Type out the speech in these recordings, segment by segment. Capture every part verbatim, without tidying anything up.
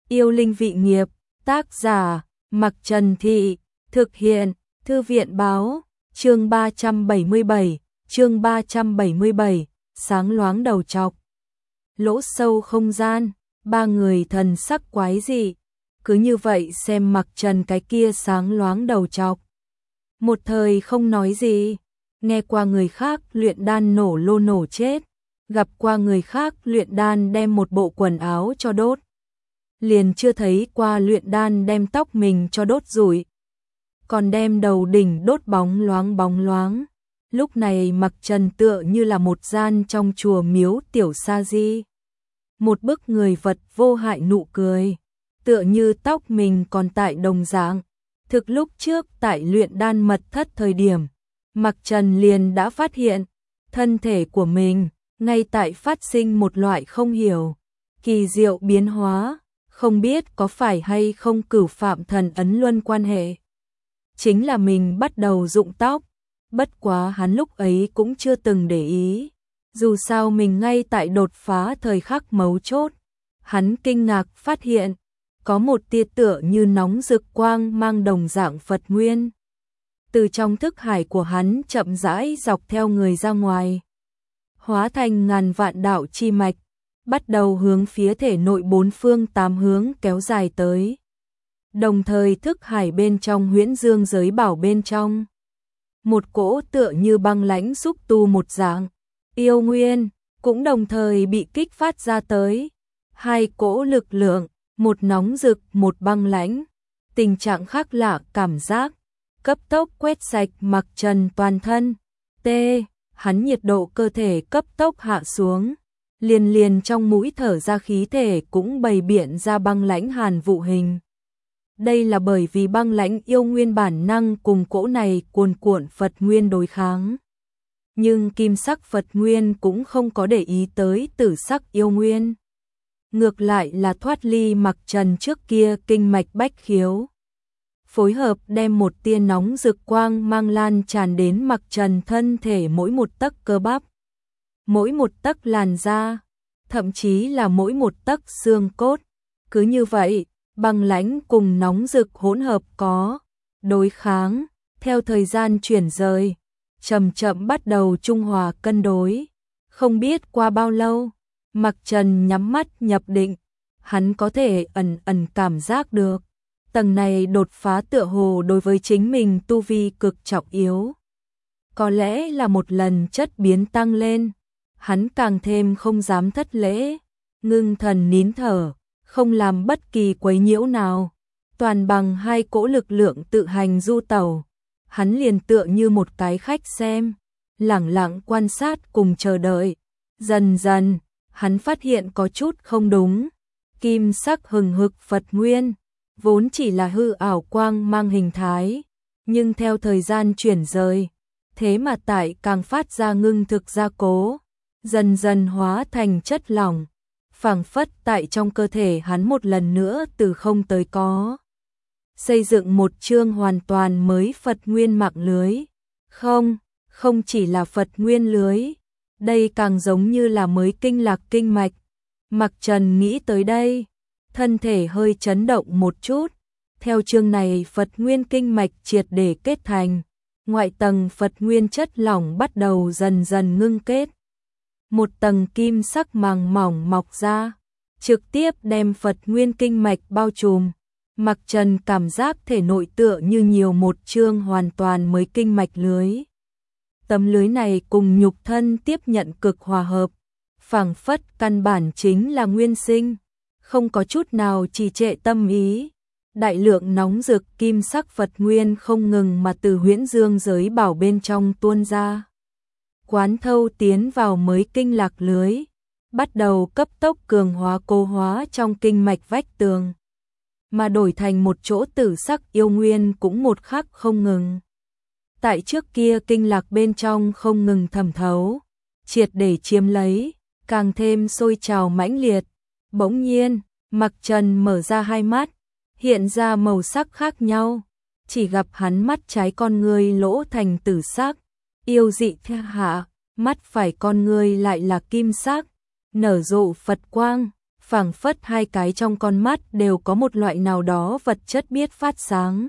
Yêu linh vị nghiệp, tác giả, Mặc Trần Thị, thực hiện, Thư viện báo, chương ba trăm bảy mươi bảy, chương ba trăm bảy mươi bảy, sáng loáng đầu trọc. Lỗ sâu không gian, ba người thần sắc quái dị, cứ như vậy xem Mặc Trần cái kia sáng loáng đầu trọc. Một thời không nói gì, nghe qua người khác luyện đan nổ lô nổ chết, gặp qua người khác luyện đan đem một bộ quần áo cho đốt. Liền chưa thấy qua luyện đan đem tóc mình cho đốt rủi, còn đem đầu đỉnh đốt bóng loáng bóng loáng. Lúc này Mặc Trần tựa như là một gian trong chùa miếu tiểu sa di. Một bức người vật vô hại nụ cười, tựa như tóc mình còn tại đồng dạng. Thực lúc trước tại luyện đan mật thất thời điểm, Mặc Trần liền đã phát hiện, thân thể của mình, ngay tại phát sinh một loại không hiểu, kỳ diệu biến hóa, không biết có phải hay không cửu phạm thần ấn luân quan hệ. Chính là mình bắt đầu rụng tóc, bất quá hắn lúc ấy cũng chưa từng để ý. Dù sao mình ngay tại đột phá thời khắc mấu chốt, hắn kinh ngạc phát hiện, có một tia tựa như nóng rực quang mang đồng dạng Phật Nguyên. Từ trong thức hải của hắn chậm rãi dọc theo người ra ngoài, hóa thành ngàn vạn đạo chi mạch, bắt đầu hướng phía thể nội bốn phương tám hướng kéo dài tới. Đồng thời thức hải bên trong huyễn dương giới bảo bên trong, một cỗ tựa như băng lãnh xúc tu một dạng, yêu nguyên, cũng đồng thời bị kích phát ra tới. Hai cỗ lực lượng, một nóng rực, một băng lãnh, tình trạng khác lạ cảm giác, cấp tốc quét sạch Mặc Trần toàn thân. T, hắn nhiệt độ cơ thể cấp tốc hạ xuống, liền liền trong mũi thở ra khí thể cũng bày biện ra băng lãnh hàn vụ hình. Đây là bởi vì băng lãnh yêu nguyên bản năng cùng cỗ này cuồn cuộn Phật Nguyên đối kháng. Nhưng kim sắc Phật Nguyên cũng không có để ý tới tử sắc yêu nguyên. Ngược lại là thoát ly Mặc Trần trước kia kinh mạch bách khiếu. Phối hợp đem một tia nóng rực quang mang lan tràn đến Mặc Trần thân thể mỗi một tấc cơ bắp, mỗi một tấc làn da, thậm chí là mỗi một tấc xương cốt. Cứ như vậy, băng lãnh cùng nóng rực hỗn hợp có đối kháng, theo thời gian chuyển rời, chậm chậm bắt đầu trung hòa cân đối. Không biết qua bao lâu, Mặc Trần nhắm mắt nhập định, hắn có thể ẩn ẩn cảm giác được, tầng này đột phá tựa hồ đối với chính mình tu vi cực trọng yếu. Có lẽ là một lần chất biến tăng lên, hắn càng thêm không dám thất lễ, ngưng thần nín thở, không làm bất kỳ quấy nhiễu nào, toàn bằng hai cỗ lực lượng tự hành du tẩu. Hắn liền tựa như một cái khách xem, lẳng lặng quan sát cùng chờ đợi. Dần dần, hắn phát hiện có chút không đúng. Kim sắc hừng hực Phật Nguyên, vốn chỉ là hư ảo quang mang hình thái, nhưng theo thời gian chuyển rời, thế mà tại càng phát ra ngưng thực gia cố, dần dần hóa thành chất lỏng, phảng phất tại trong cơ thể hắn một lần nữa từ không tới có. Xây dựng một chương hoàn toàn mới Phật Nguyên mạng lưới. Không, không chỉ là Phật Nguyên lưới, đây càng giống như là mới kinh lạc kinh mạch. Mặc Trần nghĩ tới đây, thân thể hơi chấn động một chút. Theo chương này Phật Nguyên kinh mạch triệt để kết thành, ngoại tầng Phật Nguyên chất lỏng bắt đầu dần dần ngưng kết. Một tầng kim sắc màng mỏng mọc ra, trực tiếp đem Phật Nguyên kinh mạch bao trùm. Mặc Trần cảm giác thể nội tựa như nhiều một chương hoàn toàn mới kinh mạch lưới. Tấm lưới này cùng nhục thân tiếp nhận cực hòa hợp, phảng phất căn bản chính là nguyên sinh, không có chút nào trì trệ tâm ý. Đại lượng nóng rực kim sắc Phật Nguyên không ngừng mà từ huyễn dương giới bảo bên trong tuôn ra, quán thâu tiến vào mới kinh lạc lưới, bắt đầu cấp tốc cường hóa cô hóa trong kinh mạch vách tường, mà đổi thành một chỗ tử sắc yêu nguyên cũng một khắc không ngừng. Tại trước kia kinh lạc bên trong không ngừng thẩm thấu, triệt để chiếm lấy, càng thêm sôi trào mãnh liệt. Bỗng nhiên, Mặc Trần mở ra hai mắt, hiện ra màu sắc khác nhau, chỉ gặp hắn mắt trái con ngươi lỗ thành tử sắc, yêu dị thiên hạ, mắt phải con ngươi lại là kim sắc, nở rộ Phật quang, phảng phất hai cái trong con mắt đều có một loại nào đó vật chất biết phát sáng.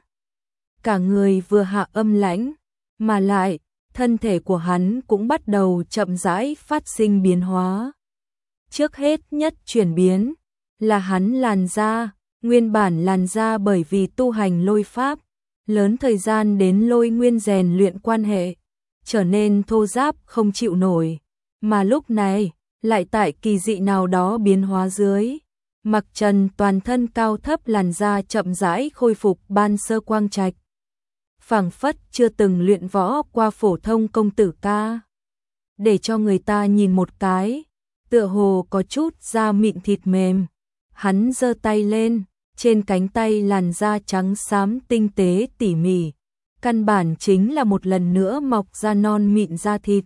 Cả người vừa hạ âm lãnh, mà lại, thân thể của hắn cũng bắt đầu chậm rãi phát sinh biến hóa. Trước hết nhất chuyển biến, là hắn làn da, nguyên bản làn da bởi vì tu hành lôi pháp, lớn thời gian đến lôi nguyên rèn luyện quan hệ, trở nên thô ráp không chịu nổi, mà lúc này, lại tại kỳ dị nào đó biến hóa dưới. Mặc trần toàn thân cao thấp làn da chậm rãi khôi phục ban sơ quang trạch. Phảng phất chưa từng luyện võ qua phổ thông công tử ca. Để cho người ta nhìn một cái, tựa hồ có chút da mịn thịt mềm. Hắn giơ tay lên, trên cánh tay làn da trắng xám tinh tế tỉ mỉ. Căn bản chính là một lần nữa mọc ra non mịn da thịt.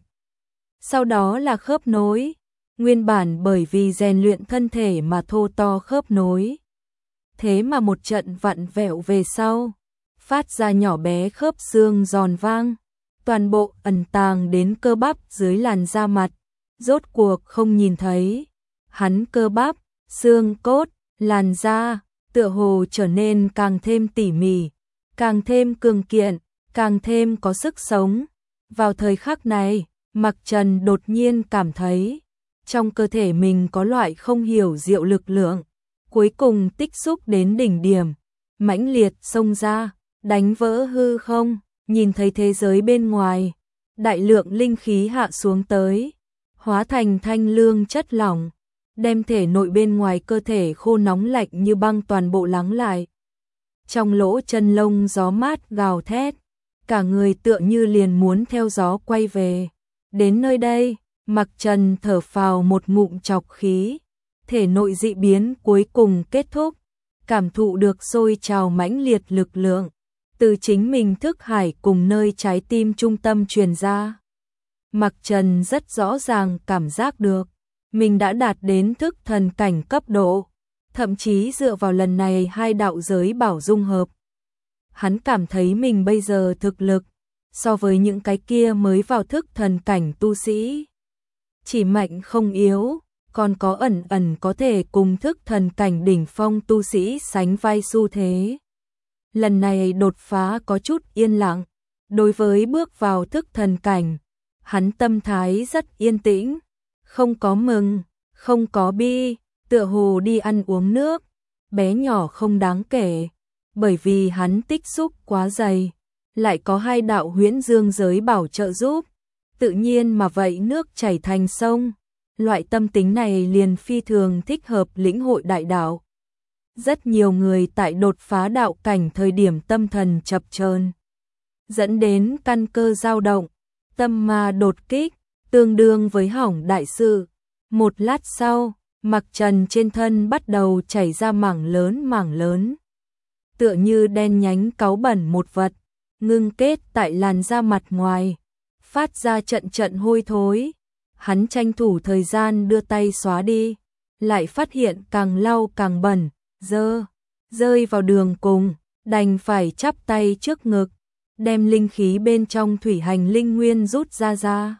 Sau đó là khớp nối. Nguyên bản bởi vì rèn luyện thân thể mà thô to khớp nối. Thế mà một trận vặn vẹo về sau, phát ra nhỏ bé khớp xương giòn vang, toàn bộ ẩn tàng đến cơ bắp dưới làn da mặt, rốt cuộc không nhìn thấy. Hắn cơ bắp, xương cốt, làn da, tựa hồ trở nên càng thêm tỉ mỉ, càng thêm cường kiện, càng thêm có sức sống. Vào thời khắc này, Mặc Trần đột nhiên cảm thấy, trong cơ thể mình có loại không hiểu diệu lực lượng, cuối cùng tích xúc đến đỉnh điểm, mãnh liệt xông ra, đánh vỡ hư không, nhìn thấy thế giới bên ngoài, đại lượng linh khí hạ xuống tới, hóa thành thanh lương chất lỏng, đem thể nội bên ngoài cơ thể khô nóng lạnh như băng toàn bộ lắng lại. Trong lỗ chân lông gió mát gào thét, cả người tựa như liền muốn theo gió quay về. Đến nơi đây, Mặc Trần thở phào một ngụm trọc khí, thể nội dị biến cuối cùng kết thúc, cảm thụ được sôi trào mãnh liệt lực lượng, từ chính mình thức hải cùng nơi trái tim trung tâm truyền ra. Mặc Trần rất rõ ràng cảm giác được, mình đã đạt đến thức thần cảnh cấp độ, thậm chí dựa vào lần này hai đạo giới bảo dung hợp. Hắn cảm thấy mình bây giờ thực lực, so với những cái kia mới vào thức thần cảnh tu sĩ, chỉ mạnh không yếu, còn có ẩn ẩn có thể cùng thức thần cảnh đỉnh phong tu sĩ sánh vai xu thế. Lần này đột phá có chút yên lặng, đối với bước vào thức thần cảnh, hắn tâm thái rất yên tĩnh, không có mừng, không có bi, tựa hồ đi ăn uống nước, bé nhỏ không đáng kể, bởi vì hắn tích xúc quá dày, lại có hai đạo huyễn dương giới bảo trợ giúp, tự nhiên mà vậy nước chảy thành sông, loại tâm tính này liền phi thường thích hợp lĩnh hội đại đạo. Rất nhiều người tại đột phá đạo cảnh thời điểm tâm thần chập chờn, dẫn đến căn cơ dao động, tâm ma đột kích, tương đương với hỏng đại sự. Một lát sau, Mặc Trần trên thân bắt đầu chảy ra mảng lớn mảng lớn, tựa như đen nhánh cáu bẩn một vật, ngưng kết tại làn da mặt ngoài, phát ra trận trận hôi thối. Hắn tranh thủ thời gian đưa tay xóa đi, lại phát hiện càng lau càng bẩn, dơ, rơi vào đường cùng, đành phải chắp tay trước ngực, đem linh khí bên trong thủy hành linh nguyên rút ra ra.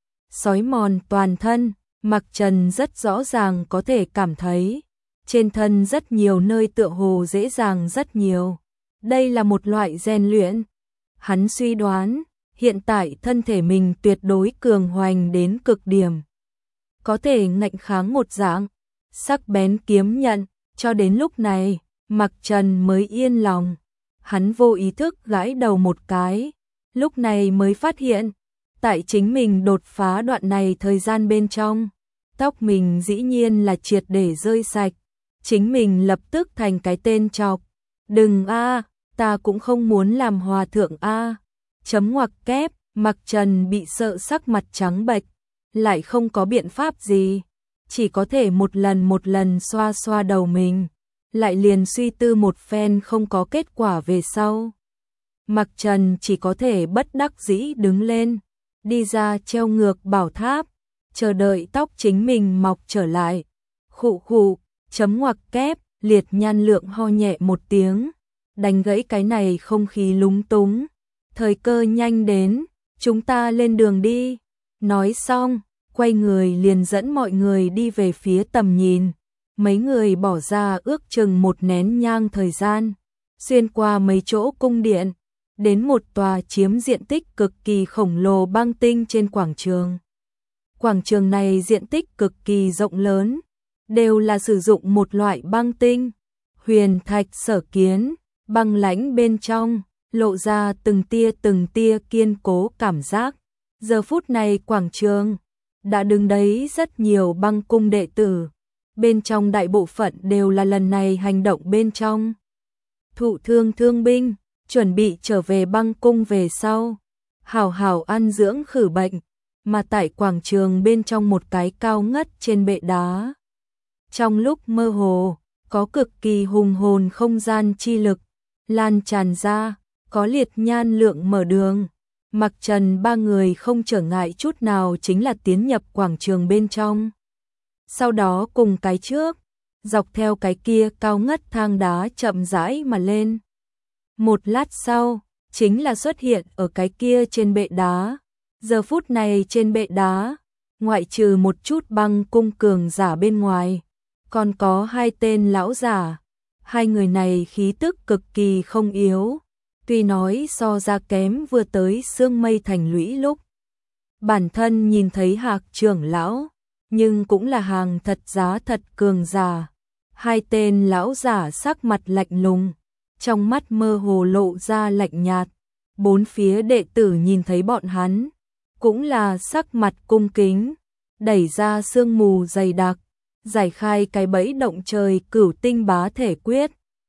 Xói mòn toàn thân, Mặc Trần rất rõ ràng có thể cảm thấy, trên thân rất nhiều nơi tựa hồ dễ dàng rất nhiều. Đây là một loại rèn luyện. Hắn suy đoán, hiện tại thân thể mình tuyệt đối cường hoành đến cực điểm, có thể ngạnh kháng một dạng sắc bén kiếm nhận. Cho đến lúc này, Mặc Trần mới yên lòng. Hắn vô ý thức gãi đầu một cái, lúc này mới phát hiện, tại chính mình đột phá đoạn này thời gian bên trong, tóc mình dĩ nhiên là triệt để rơi sạch. Chính mình lập tức thành cái tên chọc. Đừng a, ta cũng không muốn làm hòa thượng a. Chấm ngoặc kép, Mặc Trần bị sợ sắc mặt trắng bệch, lại không có biện pháp gì, chỉ có thể một lần một lần xoa xoa đầu mình, lại liền suy tư một phen không có kết quả về sau. Mặc Trần chỉ có thể bất đắc dĩ đứng lên, đi ra treo ngược bảo tháp, chờ đợi tóc chính mình mọc trở lại. Khụ khụ, chấm ngoặc kép, Liệt Nhan Lượng ho nhẹ một tiếng, đánh gãy cái này không khí lúng túng. Thời cơ nhanh đến, chúng ta lên đường đi. Nói xong, quay người liền dẫn mọi người đi về phía tầm nhìn. mấy người bỏ ra ước chừng một nén nhang thời gian, xuyên qua mấy chỗ cung điện, đến một tòa chiếm diện tích cực kỳ khổng lồ băng tinh trên quảng trường. Quảng trường này diện tích cực kỳ rộng lớn, đều là sử dụng một loại băng tinh, huyền thạch sở kiến, băng lãnh bên trong, lộ ra từng tia từng tia kiên cố cảm giác. Giờ phút này quảng trường đã đứng đấy rất nhiều băng cung đệ tử, bên trong đại bộ phận đều là lần này hành động bên trong thụ thương thương binh, chuẩn bị trở về băng cung về sau, hảo hảo ăn dưỡng khử bệnh, mà tại quảng trường bên trong một cái cao ngất trên bệ đá. Trong lúc mơ hồ, có cực kỳ hùng hồn không gian chi lực, lan tràn ra, có liệt nhan lượng mở đường. Mặc Trần ba người không trở ngại chút nào chính là tiến nhập quảng trường bên trong. Sau đó cùng cái trước, dọc theo cái kia cao ngất thang đá chậm rãi mà lên. Một lát sau, chính là xuất hiện ở cái kia trên bệ đá. Giờ phút này trên bệ đá, ngoại trừ một chút băng cung cường giả bên ngoài, còn có hai tên lão giả. Hai người này khí tức cực kỳ không yếu, tuy nói so ra kém vừa tới Sương Mây Thành lũy lúc. Bản thân nhìn thấy Hạc trưởng lão, nhưng cũng là hàng thật giá thật cường giả. Hai tên lão giả sắc mặt lạnh lùng, trong mắt mơ hồ lộ ra lạnh nhạt. Bốn phía đệ tử nhìn thấy bọn hắn, cũng là sắc mặt cung kính, đẩy ra sương mù dày đặc, giải khai cái bẫy động trời cửu tinh bá thể quyết,